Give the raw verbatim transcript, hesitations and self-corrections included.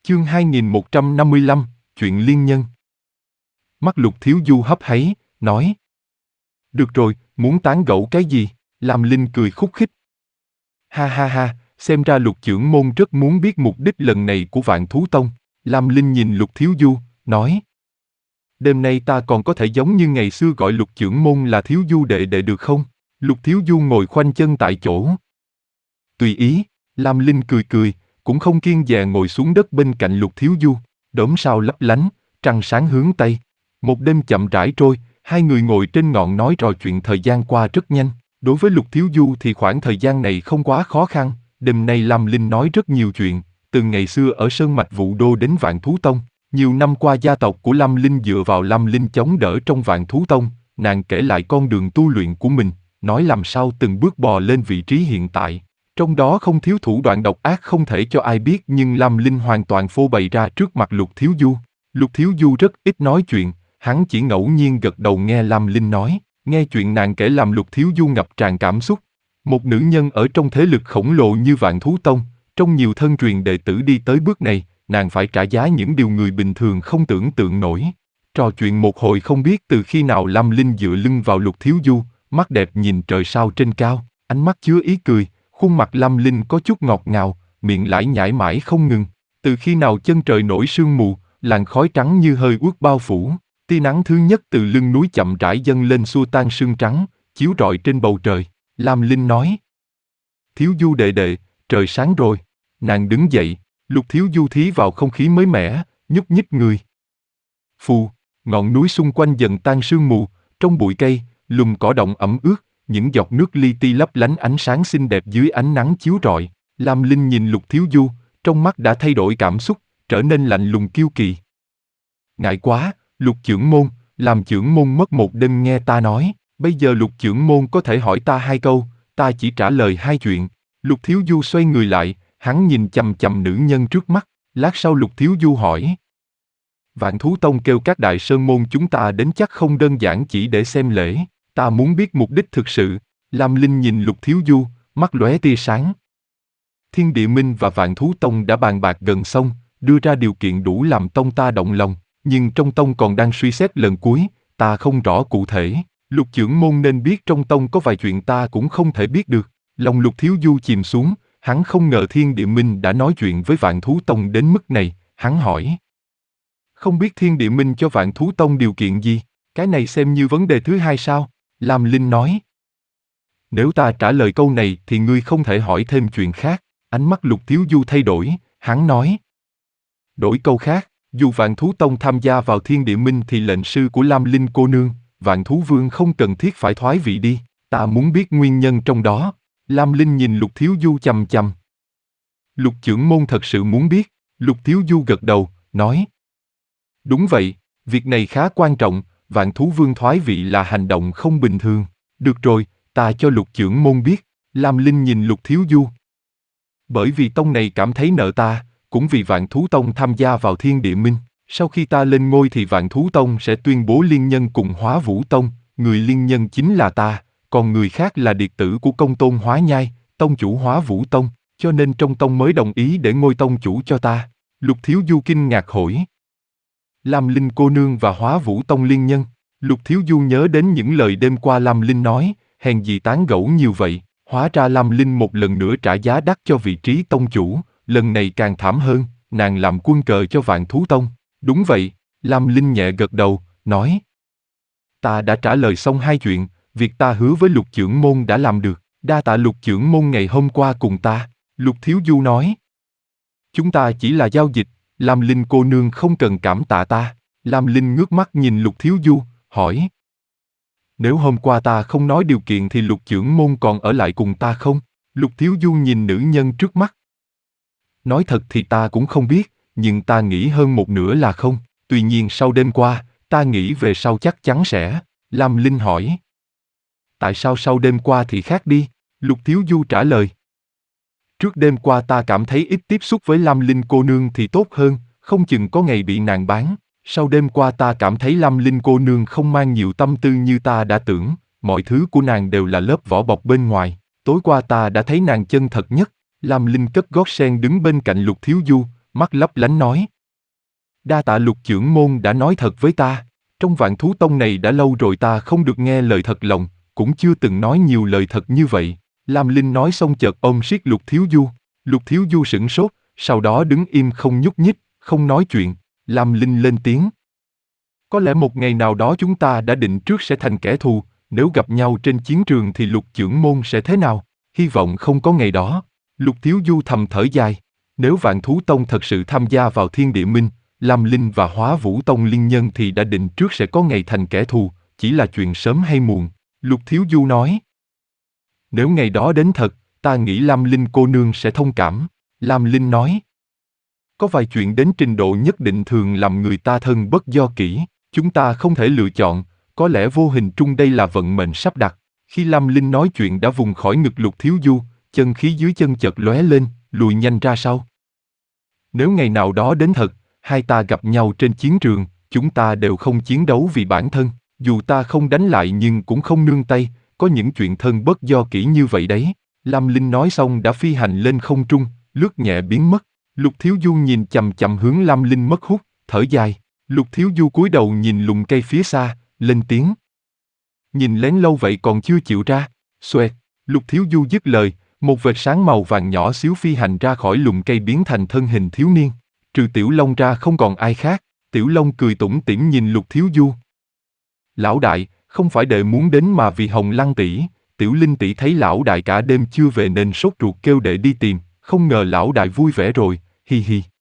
Chương hai nghìn một trăm năm mươi lăm, chuyện liên nhân. Mắt Lục Thiếu Du hấp háy, nói. Được rồi, muốn tán gẫu cái gì? Lam Linh cười khúc khích. Ha ha ha, xem ra Lục Chưởng Môn rất muốn biết mục đích lần này của Vạn Thú Tông. Lam Linh nhìn Lục Thiếu Du, nói. Đêm nay ta còn có thể giống như ngày xưa gọi Lục Chưởng Môn là Thiếu Du đệ đệ được không? Lục Thiếu Du ngồi khoanh chân tại chỗ. Tùy ý, Lam Linh cười cười, cũng không kiêng dè ngồi xuống đất bên cạnh Lục Thiếu Du. Đốm sao lấp lánh, trăng sáng hướng tây. Một đêm chậm rãi trôi, hai người ngồi trên ngọn nói trò chuyện, thời gian qua rất nhanh. Đối với Lục Thiếu Du thì khoảng thời gian này không quá khó khăn. Đêm nay Lam Linh nói rất nhiều chuyện, từ ngày xưa ở Sơn Mạch Vũ Đô đến Vạn Thú Tông. Nhiều năm qua gia tộc của Lam Linh dựa vào Lam Linh chống đỡ trong Vạn Thú Tông. Nàng kể lại con đường tu luyện của mình, nói làm sao từng bước bò lên vị trí hiện tại. Trong đó không thiếu thủ đoạn độc ác không thể cho ai biết, nhưng Lam Linh hoàn toàn phô bày ra trước mặt Lục Thiếu Du. Lục Thiếu Du rất ít nói chuyện, hắn chỉ ngẫu nhiên gật đầu nghe Lam Linh nói. Nghe chuyện nàng kể làm Lục Thiếu Du ngập tràn cảm xúc. Một nữ nhân ở trong thế lực khổng lồ như Vạn Thú Tông, trong nhiều thân truyền đệ tử đi tới bước này, nàng phải trả giá những điều người bình thường không tưởng tượng nổi. Trò chuyện một hồi không biết từ khi nào Lam Linh dựa lưng vào Lục Thiếu Du, mắt đẹp nhìn trời sao trên cao, ánh mắt chứa ý cười, khuôn mặt Lam Linh có chút ngọt ngào, miệng lải nhải mãi không ngừng. Từ khi nào chân trời nổi sương mù, làn khói trắng như hơi uất bao phủ, tia nắng thứ nhất từ lưng núi chậm rãi dâng lên xua tan sương trắng, chiếu rọi trên bầu trời. Lam Linh nói. Thiếu Du đệ đệ, trời sáng rồi. Nàng đứng dậy, Lục Thiếu Du thí vào không khí mới mẻ, nhúc nhích người. Phù, ngọn núi xung quanh dần tan sương mù, trong bụi cây, lùm cỏ động ẩm ướt, những giọt nước li ti lấp lánh ánh sáng xinh đẹp dưới ánh nắng chiếu rọi. Lam Linh nhìn Lục Thiếu Du, trong mắt đã thay đổi cảm xúc, trở nên lạnh lùng kiêu kỳ. Ngại quá, Lục Chưởng Môn, làm Chưởng Môn mất một đêm nghe ta nói, bây giờ Lục Chưởng Môn có thể hỏi ta hai câu, ta chỉ trả lời hai chuyện. Lục Thiếu Du xoay người lại, hắn nhìn chằm chằm nữ nhân trước mắt, lát sau Lục Thiếu Du hỏi. Vạn Thú Tông kêu các đại sơn môn chúng ta đến chắc không đơn giản chỉ để xem lễ, ta muốn biết mục đích thực sự. Lam Linh nhìn Lục Thiếu Du, mắt lóe tia sáng. Thiên Địa Minh và Vạn Thú Tông đã bàn bạc gần xong, đưa ra điều kiện đủ làm tông ta động lòng, nhưng trong tông còn đang suy xét lần cuối, ta không rõ cụ thể. Lục Chưởng Môn nên biết trong tông có vài chuyện ta cũng không thể biết được. Lòng Lục Thiếu Du chìm xuống, hắn không ngờ Thiên Địa Minh đã nói chuyện với Vạn Thú Tông đến mức này, hắn hỏi. Không biết Thiên Địa Minh cho Vạn Thú Tông điều kiện gì? Cái này xem như vấn đề thứ hai sao? Lam Linh nói. Nếu ta trả lời câu này thì ngươi không thể hỏi thêm chuyện khác. Ánh mắt Lục Thiếu Du thay đổi, hắn nói. Đổi câu khác, dù Vạn Thú Tông tham gia vào Thiên Địa Minh thì lệnh sư của Lam Linh cô nương, Vạn Thú Vương không cần thiết phải thoái vị đi. Ta muốn biết nguyên nhân trong đó. Lam Linh nhìn Lục Thiếu Du chằm chằm. Lục Chưởng Môn thật sự muốn biết. Lục Thiếu Du gật đầu, nói. Đúng vậy, việc này khá quan trọng, Vạn Thú Vương thoái vị là hành động không bình thường. Được rồi, ta cho Lục Chưởng Môn biết. Lam Linh nhìn Lục Thiếu Du. Bởi vì tông này cảm thấy nợ ta, cũng vì Vạn Thú Tông tham gia vào Thiên Địa Minh. Sau khi ta lên ngôi thì Vạn Thú Tông sẽ tuyên bố liên nhân cùng Hóa Vũ Tông, người liên nhân chính là ta, còn người khác là điệt tử của Công Tôn Hóa Nhai, tông chủ Hóa Vũ Tông, cho nên trong tông mới đồng ý để ngôi tông chủ cho ta. Lục Thiếu Du kinh ngạc hỏi. Lam Linh cô nương và Hóa Vũ Tông liên nhân. Lục Thiếu Du nhớ đến những lời đêm qua Lam Linh nói, hèn gì tán gẫu nhiều vậy. Hóa ra Lam Linh một lần nữa trả giá đắt cho vị trí tông chủ, lần này càng thảm hơn, nàng làm quân cờ cho Vạn Thú Tông. Đúng vậy, Lam Linh nhẹ gật đầu, nói. Ta đã trả lời xong hai chuyện, việc ta hứa với Lục Chưởng Môn đã làm được, đa tạ Lục Chưởng Môn ngày hôm qua cùng ta. Lục Thiếu Du nói. Chúng ta chỉ là giao dịch, Lam Linh cô nương không cần cảm tạ ta. Lam Linh ngước mắt nhìn Lục Thiếu Du, hỏi. Nếu hôm qua ta không nói điều kiện thì Lục Chưởng Môn còn ở lại cùng ta không? Lục Thiếu Du nhìn nữ nhân trước mắt. Nói thật thì ta cũng không biết, nhưng ta nghĩ hơn một nửa là không. Tuy nhiên sau đêm qua, ta nghĩ về sau chắc chắn sẽ. Lam Linh hỏi. Tại sao sau đêm qua thì khác đi? Lục Thiếu Du trả lời. Trước đêm qua ta cảm thấy ít tiếp xúc với Lam Linh cô nương thì tốt hơn, không chừng có ngày bị nàng bán. Sau đêm qua ta cảm thấy Lam Linh cô nương không mang nhiều tâm tư như ta đã tưởng, mọi thứ của nàng đều là lớp vỏ bọc bên ngoài. Tối qua ta đã thấy nàng chân thật nhất. Lam Linh cất gót sen đứng bên cạnh Lục Thiếu Du, mắt lấp lánh nói. Đa tạ Lục trưởng môn đã nói thật với ta, trong Vạn Thú Tông này đã lâu rồi ta không được nghe lời thật lòng, cũng chưa từng nói nhiều lời thật như vậy. Lam Linh nói xong chợt ôm siết Lục Thiếu Du. Lục Thiếu Du sửng sốt, sau đó đứng im không nhúc nhích, không nói chuyện. Lam Linh lên tiếng. Có lẽ một ngày nào đó chúng ta đã định trước sẽ thành kẻ thù, nếu gặp nhau trên chiến trường thì Lục trưởng môn sẽ thế nào? Hy vọng không có ngày đó. Lục Thiếu Du thầm thở dài. Nếu Vạn Thú Tông thật sự tham gia vào Thiên Địa Minh, Lam Linh và Hóa Vũ Tông liên nhân thì đã định trước sẽ có ngày thành kẻ thù, chỉ là chuyện sớm hay muộn. Lục Thiếu Du nói. Nếu ngày đó đến thật, ta nghĩ Lam Linh cô nương sẽ thông cảm. Lam Linh nói. Có vài chuyện đến trình độ nhất định thường làm người ta thân bất do kỷ, chúng ta không thể lựa chọn, có lẽ vô hình trung đây là vận mệnh sắp đặt. Khi Lam Linh nói chuyện đã vùng khỏi ngực Lục Thiếu Du, chân khí dưới chân chợt lóe lên, lùi nhanh ra sau. Nếu ngày nào đó đến thật, hai ta gặp nhau trên chiến trường, chúng ta đều không chiến đấu vì bản thân, dù ta không đánh lại nhưng cũng không nương tay, có những chuyện thân bất do kỷ như vậy đấy. Lam Linh nói xong đã phi hành lên không trung, lướt nhẹ biến mất. Lục Thiếu Du nhìn chằm chằm hướng Lam Linh mất hút, thở dài. Lục Thiếu Du cúi đầu nhìn lùm cây phía xa, lên tiếng. Nhìn lén lâu vậy còn chưa chịu ra. Xoẹt, Lục Thiếu Du dứt lời, một vệt sáng màu vàng nhỏ xíu phi hành ra khỏi lùm cây biến thành thân hình thiếu niên. Trừ Tiểu Long ra không còn ai khác. Tiểu Long cười tủm tỉm nhìn Lục Thiếu Du. Lão đại, không phải đệ muốn đến mà vì Hồng Lăng tỷ. Tiểu Linh tỷ thấy lão đại cả đêm chưa về nên sốt ruột kêu đệ đi tìm, không ngờ lão đại vui vẻ rồi, hi hi.